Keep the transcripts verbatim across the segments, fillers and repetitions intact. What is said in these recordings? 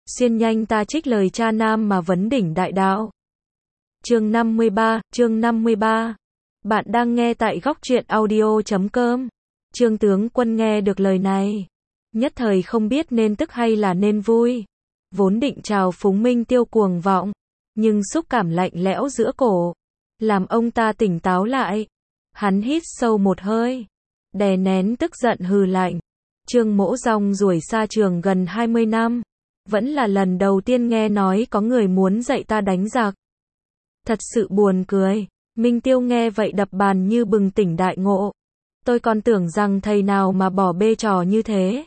xuyên nhanh ta trích lời cha nam mà vấn đỉnh đại đạo. Chương năm mươi ba, chương năm mươi ba. Bạn đang nghe tại góc truyện audio chấm com. Trương tướng quân nghe được lời này, nhất thời không biết nên tức hay là nên vui. Vốn định chào phúng Minh Tiêu cuồng vọng, nhưng xúc cảm lạnh lẽo giữa cổ làm ông ta tỉnh táo lại. Hắn hít sâu một hơi, đè nén tức giận hừ lạnh. Trương Mỗ Dòng ruổi xa trường gần hai mươi năm, vẫn là lần đầu tiên nghe nói có người muốn dạy ta đánh giặc. Thật sự buồn cười. Minh Tiêu nghe vậy đập bàn như bừng tỉnh đại ngộ. Tôi còn tưởng rằng thầy nào mà bỏ bê trò như thế.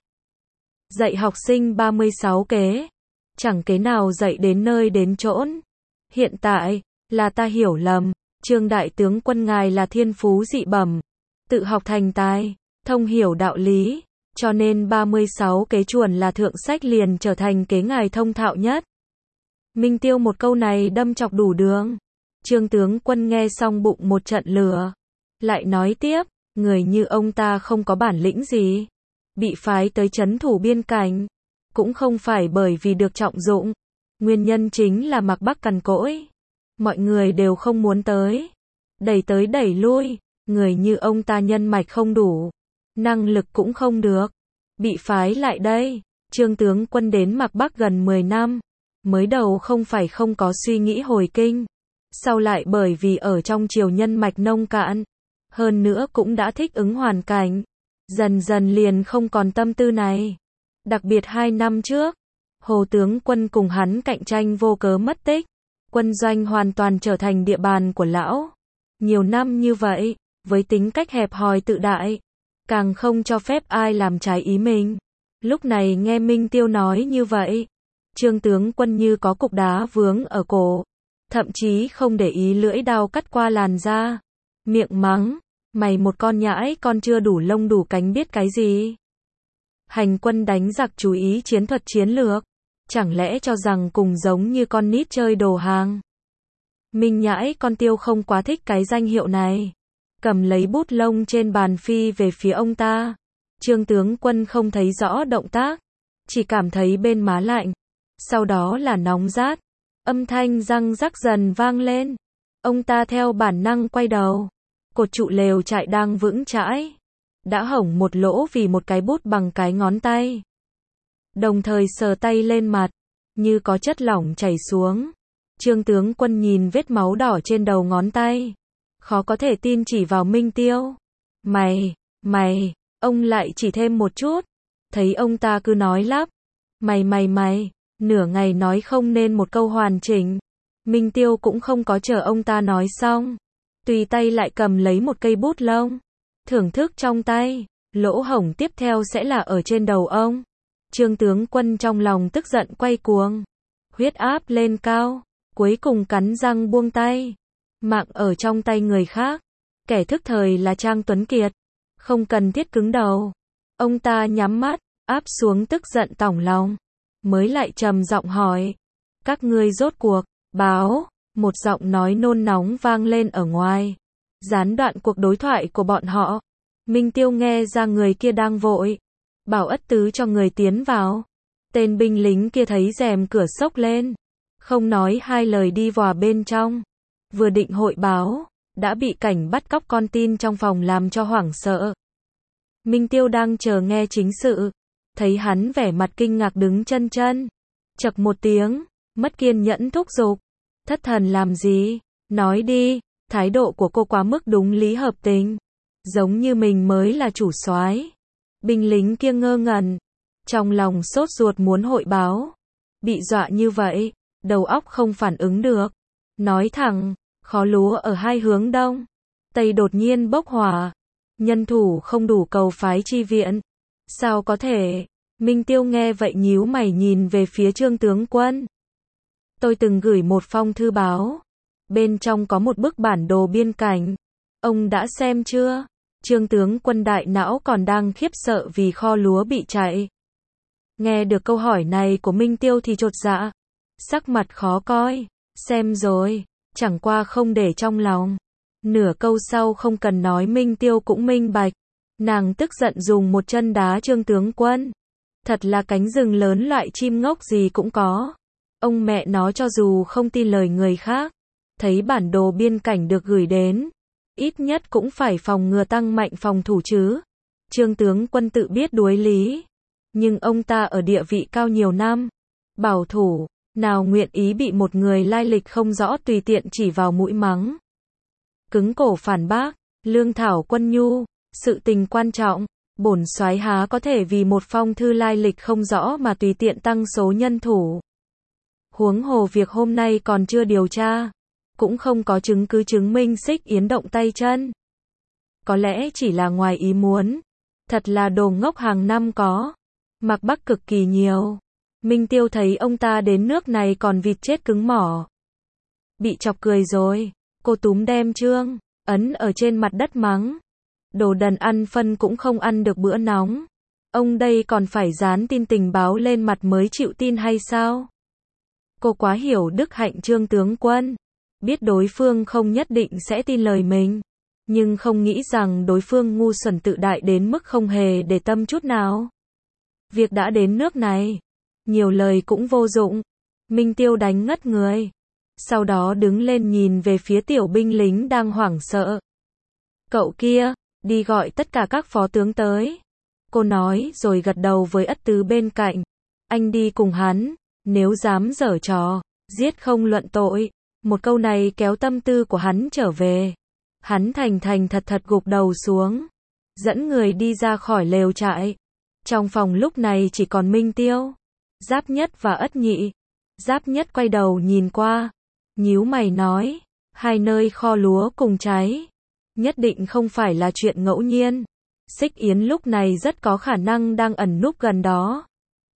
Dạy học sinh ba mươi sáu kế, chẳng kế nào dạy đến nơi đến chốn. Hiện tại, là ta hiểu lầm, Trương đại tướng quân ngài là thiên phú dị bẩm, tự học thành tài, thông hiểu đạo lý, cho nên ba mươi sáu kế chuồn là thượng sách liền trở thành kế ngài thông thạo nhất. Minh Tiêu một câu này đâm chọc đủ đường. Trương tướng quân nghe xong bụng một trận lửa, lại nói tiếp, người như ông ta không có bản lĩnh gì, bị phái tới trấn thủ biên cảnh, cũng không phải bởi vì được trọng dụng, nguyên nhân chính là Mạc Bắc cằn cỗi, mọi người đều không muốn tới, đẩy tới đẩy lui, người như ông ta nhân mạch không đủ, năng lực cũng không được, bị phái lại đây. Trương tướng quân đến Mạc Bắc gần mười năm, mới đầu không phải không có suy nghĩ hồi kinh, sau lại bởi vì ở trong triều nhân mạch nông cạn, hơn nữa cũng đã thích ứng hoàn cảnh, dần dần liền không còn tâm tư này. Đặc biệt hai năm trước, Hồ tướng quân cùng hắn cạnh tranh vô cớ mất tích, quân doanh hoàn toàn trở thành địa bàn của lão. Nhiều năm như vậy, với tính cách hẹp hòi tự đại, càng không cho phép ai làm trái ý mình. Lúc này nghe Minh Tiêu nói như vậy, Trương tướng quân như có cục đá vướng ở cổ, thậm chí không để ý lưỡi đao cắt qua làn da, miệng mắng, mày một con nhãi con chưa đủ lông đủ cánh biết cái gì. Hành quân đánh giặc chú ý chiến thuật chiến lược, chẳng lẽ cho rằng cùng giống như con nít chơi đồ hàng. Minh nhãi con Tiêu không quá thích cái danh hiệu này, cầm lấy bút lông trên bàn phi về phía ông ta. Trương tướng quân không thấy rõ động tác, chỉ cảm thấy bên má lạnh, sau đó là nóng rát, âm thanh răng rắc dần vang lên. Ông ta theo bản năng quay đầu, cột trụ lều trại đang vững chãi, đã hỏng một lỗ vì một cái bút bằng cái ngón tay. Đồng thời sờ tay lên mặt, như có chất lỏng chảy xuống. Trương tướng quân nhìn vết máu đỏ trên đầu ngón tay, khó có thể tin chỉ vào Minh Tiêu. Mày, mày, ông lại chỉ thêm một chút. Thấy ông ta cứ nói lắp, mày mày mày, nửa ngày nói không nên một câu hoàn chỉnh. Minh Tiêu cũng không có chờ ông ta nói xong, tùy tay lại cầm lấy một cây bút lông, thưởng thức trong tay. Lỗ hổng tiếp theo sẽ là ở trên đầu ông. Trương tướng quân trong lòng tức giận quay cuồng, huyết áp lên cao, cuối cùng cắn răng buông tay. Mạng ở trong tay người khác, kẻ thức thời là Trang Tuấn Kiệt, không cần thiết cứng đầu. Ông ta nhắm mắt, áp xuống tức giận tỏng lòng, mới lại trầm giọng hỏi, các ngươi rốt cuộc, báo. Một giọng nói nôn nóng vang lên ở ngoài, gián đoạn cuộc đối thoại của bọn họ. Minh Tiêu nghe ra người kia đang vội, bảo ất tứ cho người tiến vào. Tên binh lính kia thấy rèm cửa xốc lên, không nói hai lời đi vào bên trong. Vừa định hội báo, đã bị cảnh bắt cóc con tin trong phòng làm cho hoảng sợ. Minh Tiêu đang chờ nghe chính sự, thấy hắn vẻ mặt kinh ngạc đứng chân chân, chậc một tiếng, mất kiên nhẫn thúc giục, thất thần làm gì, nói đi. Thái độ của cô quá mức đúng lý hợp tình, giống như mình mới là chủ soái. Binh lính kia ngơ ngẩn, trong lòng sốt ruột muốn hội báo, bị dọa như vậy, đầu óc không phản ứng được. Nói thẳng, khó lúa ở hai hướng đông, tây đột nhiên bốc hỏa, nhân thủ không đủ cầu phái chi viện. Sao có thể? Minh Tiêu nghe vậy nhíu mày nhìn về phía Trương tướng quân. Tôi từng gửi một phong thư báo, bên trong có một bức bản đồ biên cảnh, ông đã xem chưa? Trương tướng quân đại não còn đang khiếp sợ vì kho lúa bị chạy. Nghe được câu hỏi này của Minh Tiêu thì chột dạ, sắc mặt khó coi, xem rồi, chẳng qua không để trong lòng. Nửa câu sau không cần nói Minh Tiêu cũng minh bạch, nàng tức giận dùng một chân đá Trương tướng quân. Thật là cánh rừng lớn loại chim ngốc gì cũng có. Ông mẹ nó cho dù không tin lời người khác, thấy bản đồ biên cảnh được gửi đến, ít nhất cũng phải phòng ngừa tăng mạnh phòng thủ chứ. Trương tướng quân tự biết đuối lý, nhưng ông ta ở địa vị cao nhiều năm, bảo thủ, nào nguyện ý bị một người lai lịch không rõ tùy tiện chỉ vào mũi mắng. Cứng cổ phản bác, lương thảo quân nhu, sự tình quan trọng, bổn soái há có thể vì một phong thư lai lịch không rõ mà tùy tiện tăng số nhân thủ. Huống hồ việc hôm nay còn chưa điều tra, cũng không có chứng cứ chứng minh Xích Yến động tay chân. Có lẽ chỉ là ngoài ý muốn, thật là đồ ngốc hàng năm có, mặc bắc cực kỳ nhiều. Minh Tiêu thấy ông ta đến nước này còn vịt chết cứng mỏ. Bị chọc cười rồi, cô túm đem Trương Ấn ở trên mặt đất mắng. Đồ đần ăn phân cũng không ăn được bữa nóng. Ông đây còn phải dán tin tình báo lên mặt mới chịu tin hay sao? Cô quá hiểu đức hạnh Trương tướng quân. Biết đối phương không nhất định sẽ tin lời mình. Nhưng không nghĩ rằng đối phương ngu xuẩn tự đại đến mức không hề để tâm chút nào. Việc đã đến nước này, nhiều lời cũng vô dụng. Minh Tiêu đánh ngất người. Sau đó đứng lên nhìn về phía tiểu binh lính đang hoảng sợ. Cậu kia, đi gọi tất cả các phó tướng tới. Cô nói rồi gật đầu với Ất Tứ bên cạnh. Anh đi cùng hắn, nếu dám giở trò, giết không luận tội. Một câu này kéo tâm tư của hắn trở về. Hắn thành thành thật thật gục đầu xuống, dẫn người đi ra khỏi lều trại. Trong phòng lúc này chỉ còn Minh Tiêu, Giáp Nhất và Ất Nhị. Giáp Nhất quay đầu nhìn qua, nhíu mày nói, hai nơi kho lúa cùng cháy, nhất định không phải là chuyện ngẫu nhiên. Xích Yến lúc này rất có khả năng đang ẩn núp gần đó.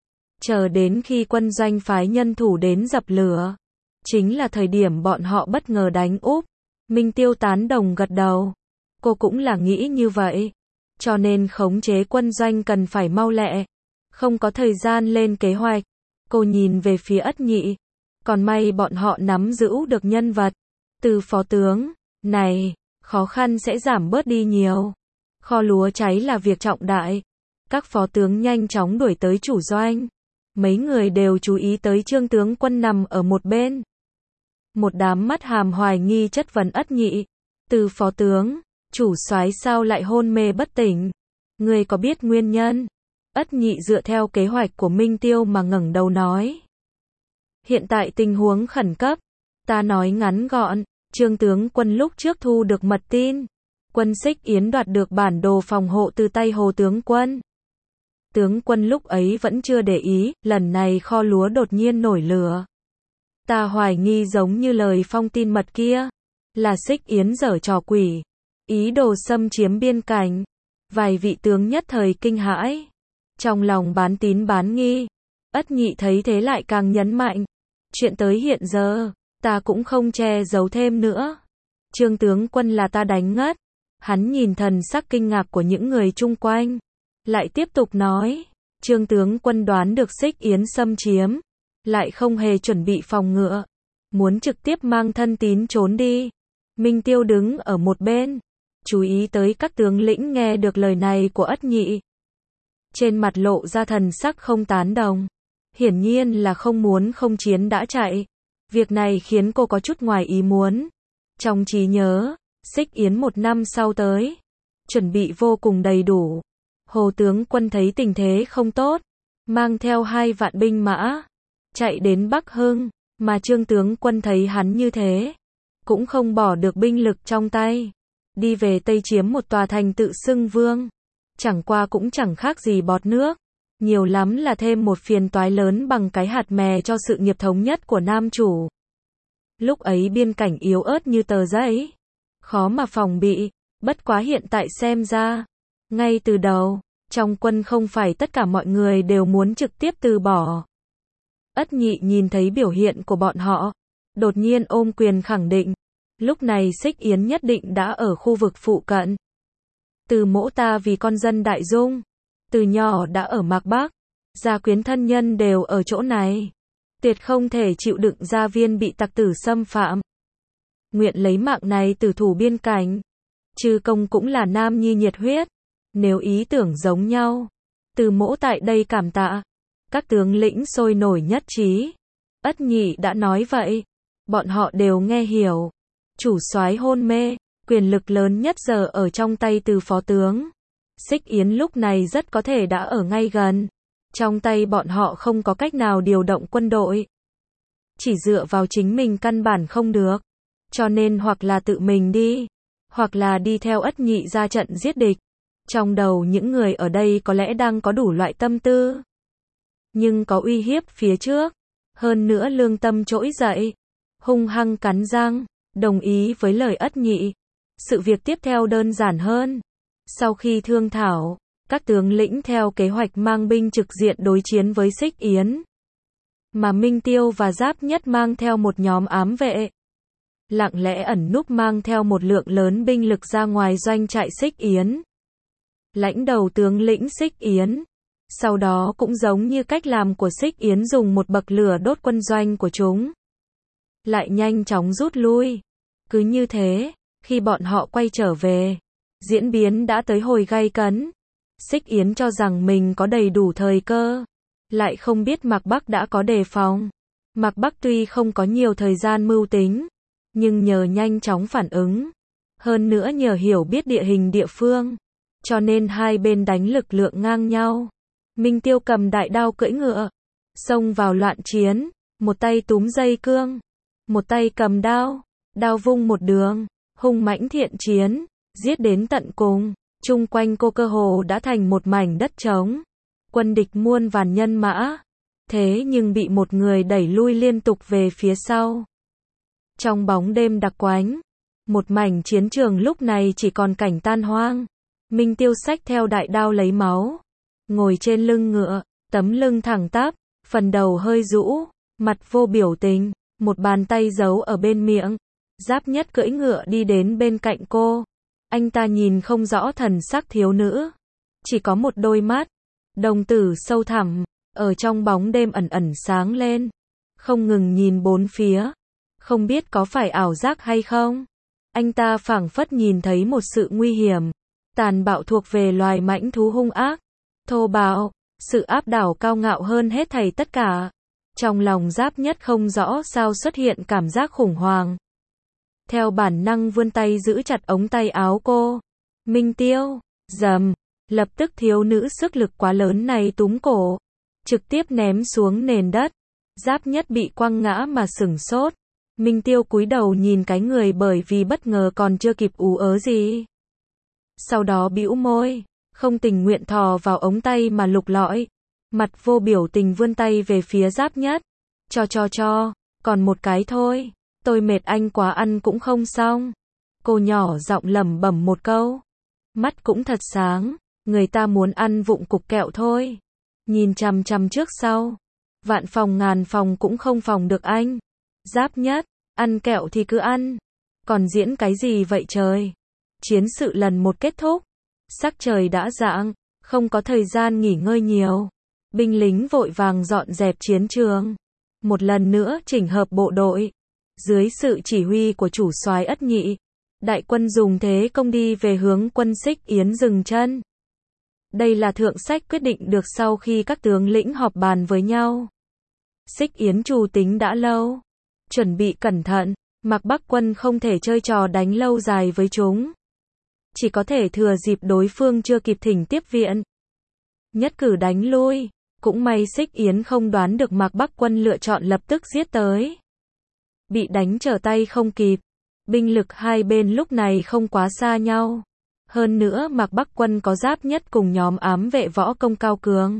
Chờ đến khi quân doanh phái nhân thủ đến dập lửa, chính là thời điểm bọn họ bất ngờ đánh úp. Minh Tiêu tán đồng gật đầu. Cô cũng là nghĩ như vậy. Cho nên khống chế quân doanh cần phải mau lẹ. Không có thời gian lên kế hoạch. Cô nhìn về phía Ất Nhị. Còn may bọn họ nắm giữ được nhân vật. Từ phó tướng, này, khó khăn sẽ giảm bớt đi nhiều. Kho lúa cháy là việc trọng đại. Các phó tướng nhanh chóng đuổi tới chủ doanh. Mấy người đều chú ý tới Trương tướng quân nằm ở một bên. Một đám mắt hàm hoài nghi chất vấn Ất Nhị. Từ phó tướng, chủ soái sao lại hôn mê bất tỉnh? Người có biết nguyên nhân? Ất Nhị dựa theo kế hoạch của Minh Tiêu mà ngẩng đầu nói. Hiện tại tình huống khẩn cấp. Ta nói ngắn gọn, Trương tướng quân lúc trước thu được mật tin. Quân Xích Yến đoạt được bản đồ phòng hộ từ tay Hồ tướng quân. Tướng quân lúc ấy vẫn chưa để ý, lần này kho lúa đột nhiên nổi lửa. Ta hoài nghi giống như lời phong tin mật kia, là Xích Yến giở trò quỷ, ý đồ xâm chiếm biên cảnh. Vài vị tướng nhất thời kinh hãi, trong lòng bán tín bán nghi. Ất Nhị thấy thế lại càng nhấn mạnh, chuyện tới hiện giờ, ta cũng không che giấu thêm nữa. Trương tướng quân là ta đánh ngất. Hắn nhìn thần sắc kinh ngạc của những người chung quanh, lại tiếp tục nói, Trương tướng quân đoán được Xích Yến xâm chiếm, lại không hề chuẩn bị phòng ngự, muốn trực tiếp mang thân tín trốn đi. Minh Tiêu đứng ở một bên, chú ý tới các tướng lĩnh nghe được lời này của Ất Nhị. Trên mặt lộ ra thần sắc không tán đồng, hiển nhiên là không muốn không chiến đã chạy. Việc này khiến cô có chút ngoài ý muốn. Trong trí nhớ, Xích Yến một năm sau tới, chuẩn bị vô cùng đầy đủ. Hồ tướng quân thấy tình thế không tốt, mang theo hai vạn binh mã, chạy đến Bắc Hưng, mà Trương tướng quân thấy hắn như thế, cũng không bỏ được binh lực trong tay, đi về Tây chiếm một tòa thành tự xưng vương. Chẳng qua cũng chẳng khác gì bọt nước, nhiều lắm là thêm một phiền toái lớn bằng cái hạt mè cho sự nghiệp thống nhất của nam chủ. Lúc ấy biên cảnh yếu ớt như tờ giấy, khó mà phòng bị, bất quá hiện tại xem ra, ngay từ đầu, trong quân không phải tất cả mọi người đều muốn trực tiếp từ bỏ. Ất Nhị nhìn thấy biểu hiện của bọn họ, đột nhiên ôm quyền khẳng định, lúc này Xích Yến nhất định đã ở khu vực phụ cận. Từ mỗ ta vì con dân Đại Dung, từ nhỏ đã ở Mạc Bắc, gia quyến thân nhân đều ở chỗ này, tuyệt không thể chịu đựng gia viên bị tặc tử xâm phạm. Nguyện lấy mạng này tử thủ biên cảnh. Chư công cũng là nam nhi nhiệt huyết, nếu ý tưởng giống nhau, từ mỗ tại đây cảm tạ. Các tướng lĩnh sôi nổi nhất trí. Ất Nhị đã nói vậy. Bọn họ đều nghe hiểu. Chủ soái hôn mê, quyền lực lớn nhất giờ ở trong tay Từ phó tướng. Xích Yến lúc này rất có thể đã ở ngay gần. Trong tay bọn họ không có cách nào điều động quân đội. Chỉ dựa vào chính mình căn bản không được. Cho nên hoặc là tự mình đi, hoặc là đi theo Ất Nhị ra trận giết địch. Trong đầu những người ở đây có lẽ đang có đủ loại tâm tư. Nhưng có uy hiếp phía trước. Hơn nữa lương tâm trỗi dậy. Hung hăng cắn răng, đồng ý với lời Ất Nhị. Sự việc tiếp theo đơn giản hơn. Sau khi thương thảo, các tướng lĩnh theo kế hoạch mang binh trực diện đối chiến với Xích Yến. Mà Minh Tiêu và Giáp Nhất mang theo một nhóm ám vệ. Lặng lẽ ẩn núp mang theo một lượng lớn binh lực ra ngoài doanh trại Xích Yến. Lãnh đầu tướng lĩnh Xích Yến. Sau đó cũng giống như cách làm của Xích Yến dùng một bậc lửa đốt quân doanh của chúng. Lại nhanh chóng rút lui. Cứ như thế, khi bọn họ quay trở về, diễn biến đã tới hồi gay cấn. Xích Yến cho rằng mình có đầy đủ thời cơ. Lại không biết Mạc Bắc đã có đề phòng. Mạc Bắc tuy không có nhiều thời gian mưu tính, nhưng nhờ nhanh chóng phản ứng. Hơn nữa nhờ hiểu biết địa hình địa phương. Cho nên hai bên đánh lực lượng ngang nhau. Minh Tiêu cầm đại đao cưỡi ngựa. Xông vào loạn chiến. Một tay túm dây cương. Một tay cầm đao. Đao vung một đường. Hung mãnh thiện chiến. Giết đến tận cùng. Chung quanh cô cơ hồ đã thành một mảnh đất trống. Quân địch muôn vàn nhân mã. Thế nhưng bị một người đẩy lui liên tục về phía sau. Trong bóng đêm đặc quánh. Một mảnh chiến trường lúc này chỉ còn cảnh tan hoang. Minh Tiêu xách theo đại đao lấy máu. Ngồi trên lưng ngựa. Tấm lưng thẳng tắp. Phần đầu hơi rũ. Mặt vô biểu tình. Một bàn tay giấu ở bên miệng. Giáp Nhất cưỡi ngựa đi đến bên cạnh cô. Anh ta nhìn không rõ thần sắc thiếu nữ. Chỉ có một đôi mắt. Đồng tử sâu thẳm. Ở trong bóng đêm ẩn ẩn sáng lên. Không ngừng nhìn bốn phía. Không biết có phải ảo giác hay không. Anh ta phảng phất nhìn thấy một sự nguy hiểm. Tàn bạo thuộc về loài mãnh thú hung ác. Thô bạo. Sự áp đảo cao ngạo hơn hết thảy tất cả. Trong lòng Giáp Nhất không rõ sao xuất hiện cảm giác khủng hoảng. Theo bản năng vươn tay giữ chặt ống tay áo cô. Minh Tiêu. Dầm. Lập tức thiếu nữ sức lực quá lớn này túm cổ. Trực tiếp ném xuống nền đất. Giáp Nhất bị quăng ngã mà sửng sốt. Minh Tiêu cúi đầu nhìn cái người bởi vì bất ngờ còn chưa kịp ú ớ gì. Sau đó bĩu môi. Không tình nguyện thò vào ống tay mà lục lọi. Mặt vô biểu tình vươn tay về phía Giáp Nhất. Cho cho cho. Còn một cái thôi. Tôi mệt anh quá ăn cũng không xong. Cô nhỏ giọng lẩm bẩm một câu. Mắt cũng thật sáng. Người ta muốn ăn vụng cục kẹo thôi. Nhìn chằm chằm trước sau. Vạn phòng ngàn phòng cũng không phòng được anh. Giáp Nhất. Ăn kẹo thì cứ ăn. Còn diễn cái gì vậy trời. Chiến sự lần một kết thúc. Sắc trời đã rạng. Không có thời gian nghỉ ngơi nhiều. Binh lính vội vàng dọn dẹp chiến trường. Một lần nữa chỉnh hợp bộ đội. Dưới sự chỉ huy của chủ soái Ất Nhị. Đại quân dùng thế công đi về hướng quân Xích Yến dừng chân. Đây là thượng sách quyết định được sau khi các tướng lĩnh họp bàn với nhau. Xích Yến trù tính đã lâu. Chuẩn bị cẩn thận. Mạc Bắc quân không thể chơi trò đánh lâu dài với chúng. Chỉ có thể thừa dịp đối phương chưa kịp thỉnh tiếp viện. Nhất cử đánh lui. Cũng may Xích Yến không đoán được Mạc Bắc quân lựa chọn lập tức giết tới. Bị đánh trở tay không kịp. Binh lực hai bên lúc này không quá xa nhau. Hơn nữa Mạc Bắc quân có Giáp Nhất cùng nhóm ám vệ võ công cao cường.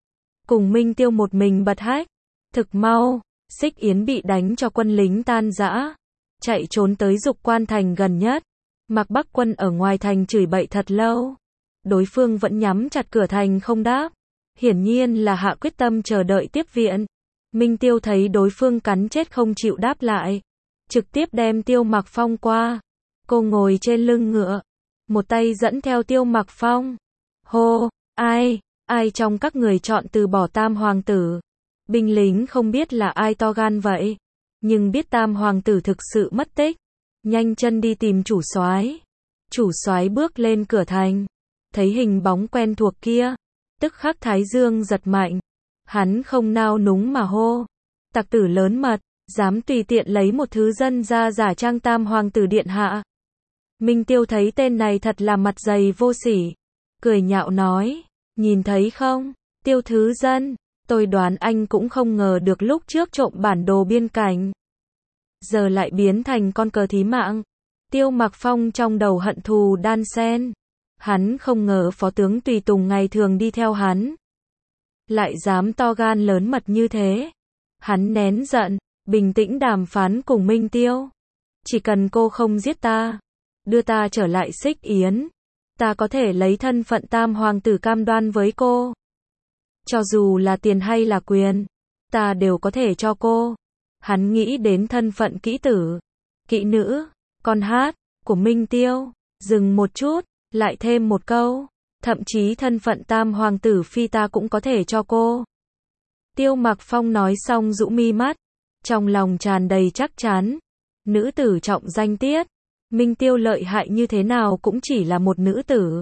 Cùng Minh Tiêu một mình bật hách. Thực mau, Xích Yến bị đánh cho quân lính tan rã. Chạy trốn tới Dục Quan thành gần nhất. Mạc Bắc quân ở ngoài thành chửi bậy thật lâu. Đối phương vẫn nhắm chặt cửa thành không đáp. Hiển nhiên là hạ quyết tâm chờ đợi tiếp viện. Minh Tiêu thấy đối phương cắn chết không chịu đáp lại. Trực tiếp đem Tiêu Mặc Phong qua. Cô ngồi trên lưng ngựa. Một tay dẫn theo Tiêu Mặc Phong. Hô, ai, ai trong các người chọn từ bỏ Tam Hoàng tử. Binh lính không biết là ai to gan vậy. Nhưng biết Tam Hoàng tử thực sự mất tích. Nhanh chân đi tìm chủ soái. Chủ soái bước lên cửa thành. Thấy hình bóng quen thuộc kia. Tức khắc thái dương giật mạnh. Hắn không nao núng mà hô. Tặc tử lớn mật, dám tùy tiện lấy một thứ dân ra giả trang tam hoàng tử điện hạ. Minh Tiêu thấy tên này thật là mặt dày vô sỉ. Cười nhạo nói, nhìn thấy không, Tiêu thứ dân, tôi đoán anh cũng không ngờ được lúc trước trộm bản đồ biên cảnh. Giờ lại biến thành con cờ thí mạng. Tiêu Mặc Phong trong đầu hận thù đan xen. Hắn không ngờ phó tướng tùy tùng ngày thường đi theo hắn. Lại dám to gan lớn mật như thế. Hắn nén giận, bình tĩnh đàm phán cùng Minh Tiêu. Chỉ cần cô không giết ta, đưa ta trở lại Xích Yến, ta có thể lấy thân phận tam hoàng tử cam đoan với cô. Cho dù là tiền hay là quyền, ta đều có thể cho cô. Hắn nghĩ đến thân phận kỹ tử, kỹ nữ, con hát của Minh Tiêu, dừng một chút, lại thêm một câu, thậm chí thân phận tam hoàng tử phi ta cũng có thể cho cô. Tiêu Mặc Phong nói xong rũ mi mắt, trong lòng tràn đầy chắc chắn. Nữ tử trọng danh tiết, Minh Tiêu lợi hại như thế nào cũng chỉ là một nữ tử.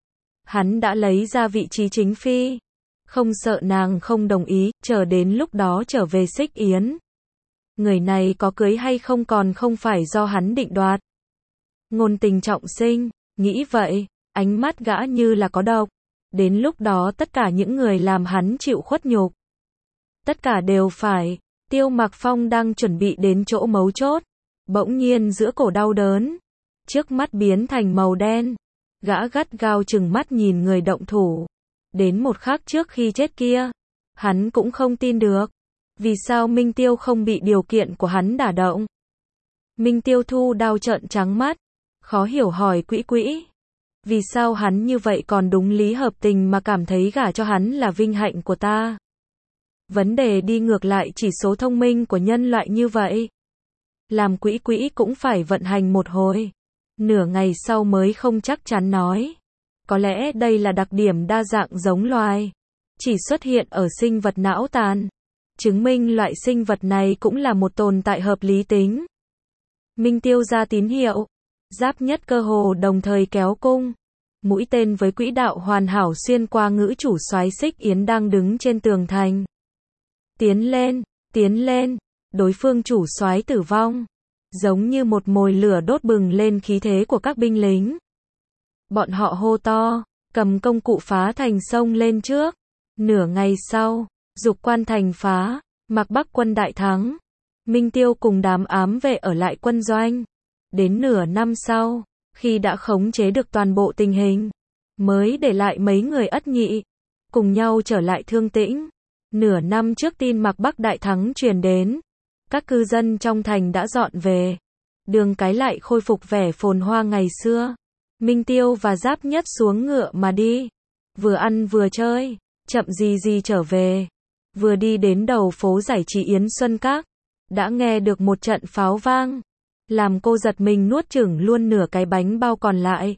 Hắn đã lấy ra vị trí chính phi, không sợ nàng không đồng ý, chờ đến lúc đó trở về Xích Yến. Người này có cưới hay không còn không phải do hắn định đoạt. Ngôn tình trọng sinh, nghĩ vậy, ánh mắt gã như là có độc. Đến lúc đó tất cả những người làm hắn chịu khuất nhục, tất cả đều phải. Tiêu Mặc Phong đang chuẩn bị đến chỗ mấu chốt, bỗng nhiên giữa cổ đau đớn, trước mắt biến thành màu đen. Gã gắt gao chừng mắt nhìn người động thủ. Đến một khắc trước khi chết kia, hắn cũng không tin được. Vì sao Minh Tiêu không bị điều kiện của hắn đả động? Minh Tiêu thu đao trợn trắng mắt, khó hiểu hỏi Quỹ Quỹ. Vì sao hắn như vậy còn đúng lý hợp tình mà cảm thấy gả cho hắn là vinh hạnh của ta? Vấn đề đi ngược lại chỉ số thông minh của nhân loại như vậy. Làm Quỹ Quỹ cũng phải vận hành một hồi. Nửa ngày sau mới không chắc chắn nói. Có lẽ đây là đặc điểm đa dạng giống loài. Chỉ xuất hiện ở sinh vật não tàn. Chứng minh loại sinh vật này cũng là một tồn tại hợp lý tính. Minh Tiêu ra tín hiệu. Giáp Nhất cơ hồ đồng thời kéo cung. Mũi tên với quỹ đạo hoàn hảo xuyên qua ngữ chủ soái Xích Yến đang đứng trên tường thành. Tiến lên, tiến lên, đối phương chủ soái tử vong. Giống như một mồi lửa đốt bừng lên khí thế của các binh lính. Bọn họ hô to, cầm công cụ phá thành sông lên trước. Nửa ngày sau, Dục Quan thành phá, Mạc Bắc quân đại thắng. Minh Tiêu cùng đám ám vệ ở lại quân doanh. Đến nửa năm sau, khi đã khống chế được toàn bộ tình hình, mới để lại mấy người Ất Nhị, cùng nhau trở lại Thương Tĩnh. Nửa năm trước tin Mạc Bắc đại thắng truyền đến, các cư dân trong thành đã dọn về. Đường cái lại khôi phục vẻ phồn hoa ngày xưa. Minh Tiêu và Giáp Nhất xuống ngựa mà đi. Vừa ăn vừa chơi, chậm gì gì trở về. Vừa đi đến đầu phố giải trí Yến Xuân Các, đã nghe được một trận pháo vang. Làm cô giật mình nuốt chửng luôn nửa cái bánh bao còn lại.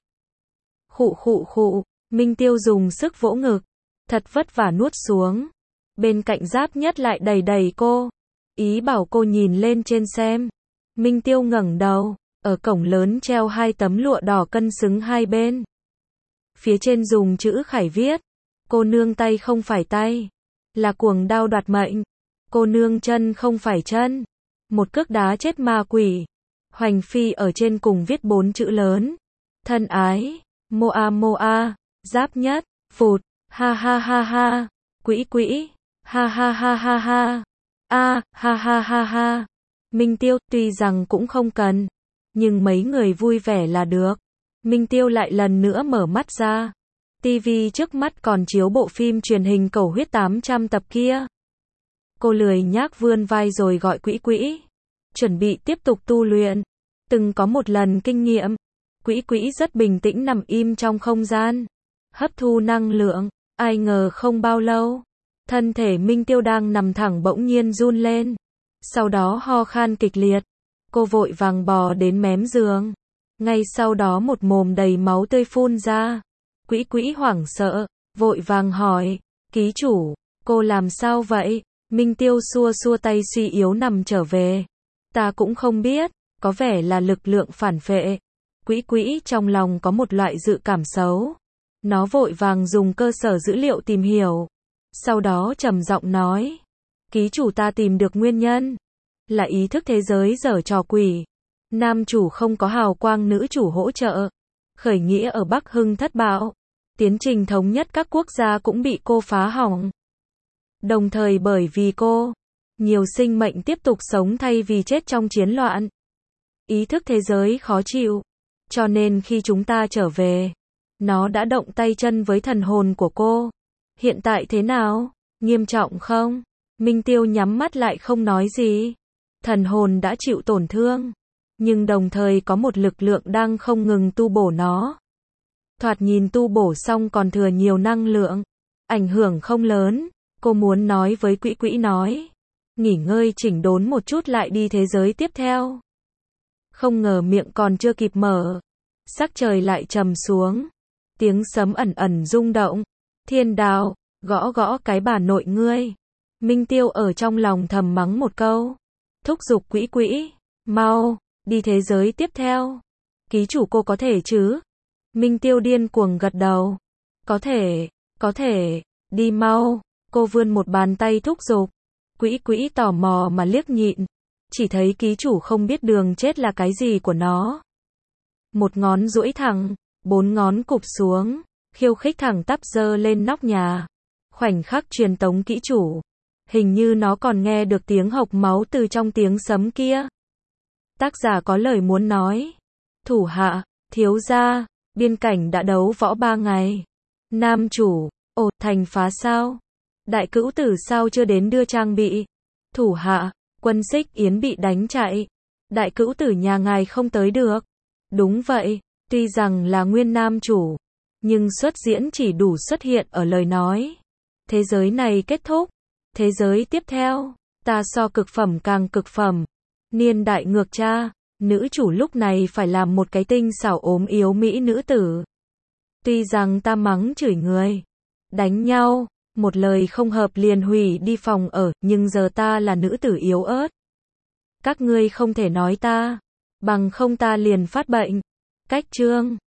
Khụ khụ khụ, Minh Tiêu dùng sức vỗ ngực. Thật vất vả nuốt xuống. Bên cạnh Giáp Nhất lại đẩy đẩy cô. Ý bảo cô nhìn lên trên xem. Minh Tiêu ngẩng đầu. Ở cổng lớn treo hai tấm lụa đỏ cân xứng hai bên. Phía trên dùng chữ khải viết. Cô nương tay không phải tay. Là cuồng đao đoạt mệnh. Cô nương chân không phải chân. Một cước đá chết ma quỷ. Hoành phi ở trên cùng viết bốn chữ lớn. Thân ái. Moa moa. Giáp Nhất. Phụt. Ha ha ha ha. Quỹ Quỹ. Ha ha ha ha ha. A, ha ha ha ha. Minh Tiêu tuy rằng cũng không cần, nhưng mấy người vui vẻ là được. Minh Tiêu lại lần nữa mở mắt ra. Tivi trước mắt còn chiếu bộ phim truyền hình Cầu Huyết tám trăm tập kia. Cô lười nhác vươn vai rồi gọi Quỹ Quỹ. Chuẩn bị tiếp tục tu luyện. Từng có một lần kinh nghiệm. Quỹ Quỹ rất bình tĩnh nằm im trong không gian. Hấp thu năng lượng. Ai ngờ không bao lâu. Thân thể Minh Tiêu đang nằm thẳng bỗng nhiên run lên. Sau đó ho khan kịch liệt. Cô vội vàng bò đến mém giường. Ngay sau đó một mồm đầy máu tươi phun ra. Quỹ Quỹ hoảng sợ, vội vàng hỏi. Ký chủ, cô làm sao vậy? Minh Tiêu xua xua tay suy yếu nằm trở về. Ta cũng không biết, có vẻ là lực lượng phản vệ. Quỹ Quỹ trong lòng có một loại dự cảm xấu. Nó vội vàng dùng cơ sở dữ liệu tìm hiểu. Sau đó trầm giọng nói, ký chủ ta tìm được nguyên nhân, là ý thức thế giới giở trò quỷ. Nam chủ không có hào quang nữ chủ hỗ trợ, khởi nghĩa ở Bắc Hưng thất bại, tiến trình thống nhất các quốc gia cũng bị cô phá hỏng. Đồng thời bởi vì cô, nhiều sinh mệnh tiếp tục sống thay vì chết trong chiến loạn. Ý thức thế giới khó chịu, cho nên khi chúng ta trở về, nó đã động tay chân với thần hồn của cô. Hiện tại thế nào? Nghiêm trọng không? Minh Tiêu nhắm mắt lại không nói gì. Thần hồn đã chịu tổn thương, nhưng đồng thời có một lực lượng đang không ngừng tu bổ nó. Thoạt nhìn tu bổ xong còn thừa nhiều năng lượng, ảnh hưởng không lớn. Cô muốn nói với Quỹ Quỹ nói, nghỉ ngơi chỉnh đốn một chút lại đi thế giới tiếp theo. Không ngờ miệng còn chưa kịp mở, sắc trời lại trầm xuống. Tiếng sấm ẩn ẩn rung động. Thiên Đạo, gõ gõ cái bà nội ngươi. Minh Tiêu ở trong lòng thầm mắng một câu. Thúc giục Quỹ Quỹ, mau, đi thế giới tiếp theo. Ký chủ cô có thể chứ? Minh Tiêu điên cuồng gật đầu. Có thể, có thể, đi mau. Cô vươn một bàn tay thúc giục. Quỹ Quỹ tò mò mà liếc nhịn. Chỉ thấy ký chủ không biết đường chết là cái gì của nó. Một ngón duỗi thẳng, bốn ngón cụp xuống, khiêu khích thẳng tắp giơ lên nóc nhà. Khoảnh khắc truyền tống kỹ chủ. Hình như nó còn nghe được tiếng hộc máu từ trong tiếng sấm kia. Tác giả có lời muốn nói. Thủ hạ, thiếu gia, biên cảnh đã đấu võ ba ngày. Nam chủ, ồ, thành phá sao? Đại cữu tử sao chưa đến đưa trang bị? Thủ hạ, quân Xích Yến bị đánh chạy. Đại cữu tử nhà ngài không tới được. Đúng vậy, tuy rằng là nguyên nam chủ, nhưng xuất diễn chỉ đủ xuất hiện ở lời nói. Thế giới này kết thúc. Thế giới tiếp theo, ta so cực phẩm càng cực phẩm. Niên đại ngược cha, nữ chủ lúc này phải làm một cái tinh xảo ốm yếu mỹ nữ tử. Tuy rằng ta mắng chửi người, đánh nhau, một lời không hợp liền hủy đi phòng ở, nhưng giờ ta là nữ tử yếu ớt. Các ngươi không thể nói ta, bằng không ta liền phát bệnh. Cách chương